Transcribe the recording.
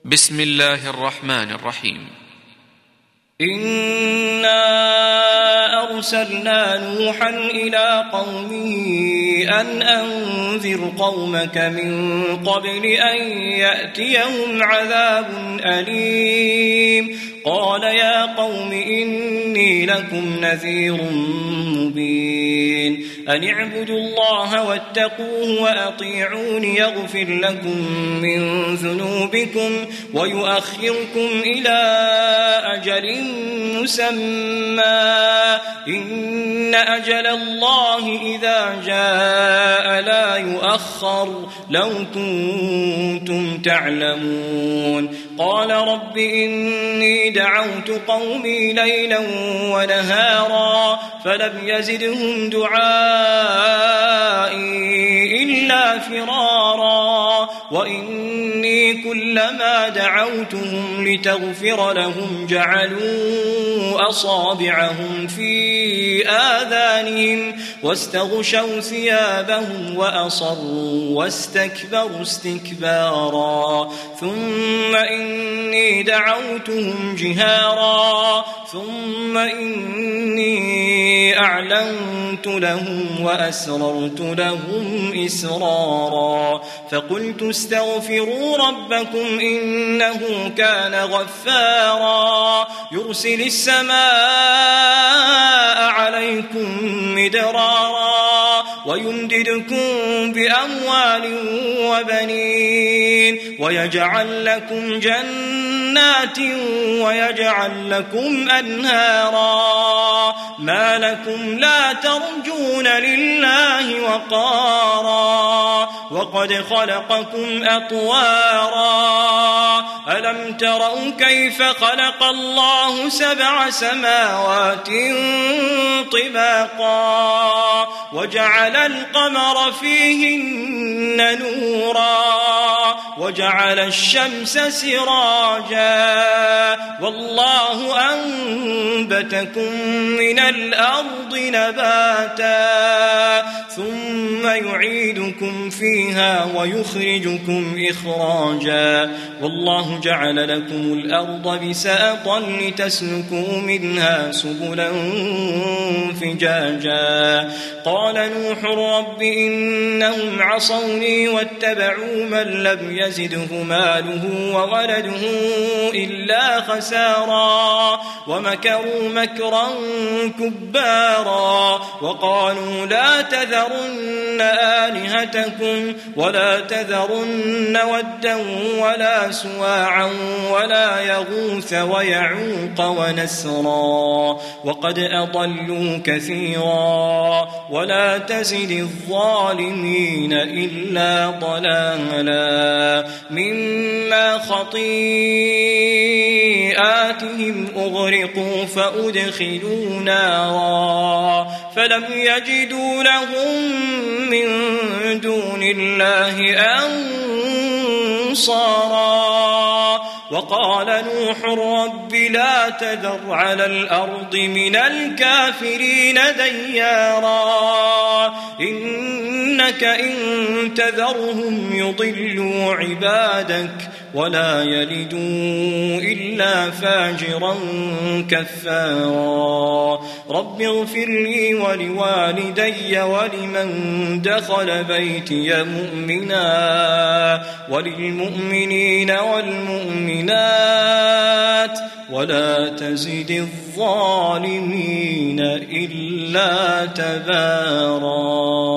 بسم الله الرحمن الرحيم. إنا أرسلنا نوحا إلى قومه أن أنذر قومك من قبل أن يأتيهم عذاب أليم. قال يا قوم إني لكم نذير مبين أن اعبدوا الله واتقوه وأطيعون يغفر لكم من ذنوبكم ويؤخركم إلى أجل مسمى إن أجل الله إذا جاء لا يؤخر لو كنتم تعلمون. قال رب إني دعوت قومي ليلا ونهارا فلم يزدهم دعائي إلا فرارا وإني كلما دعوتهم لتغفر لهم جعلوا أصابعهم في آذانهم واستغشوا ثيابهم وأصروا واستكبروا استكبارا ثم إني دعوتهم جهارا ثم إني أعلنت لهم وأسررت لهم إسرارا فقلت استغفروا ربكم إنه كان غفارا يرسل السماء عليكم مدرارا ويمددكم بأموال وبنين ويجعل لكم جنات ويجعل لكم أنهارا ما لكم لا ترجون لله وقارا وقد خلقكم أطوارا ألم تروا كيف خلق الله 7 سماوات طباقا وجعل القمر فيهن نورا وجعل الشمس سراجا والله أنبتكم من الأرض نباتا ثم يعيدكم فيها ويخرجكم إخراجا والله جعل لكم الأرض بساطا لتسلكوا منها سبلا فجاجا. قال نوح رب إنهم عصوني واتبعوا من لم يزده ماله وولده إلا خسارا ومكروا مكرا كبارا وقالوا لا تذرن آلهتكم ولا تذرن ودا ولا سواعا ولا يغوث ويعوق ونسرا وقد أضلوا كثيرا ولا تزد الظالمين إلا ضلالا مما خطيئاتهم أغرقوا فأدخلوا نارا فلم يجدوا لهم من دون الله أنصارا. وقال نوح رب لا تذر على الأرض من الكافرين ديارا إنك إن تذرهم يضلوا عبادك ولا يلدوا إلا فاجرا كفارا. رب اغفر لي ولوالدي ولمن دخل بيتي مؤمنا وللمؤمنين والمؤمنات ولا تزد الظالمين إلا تبارا.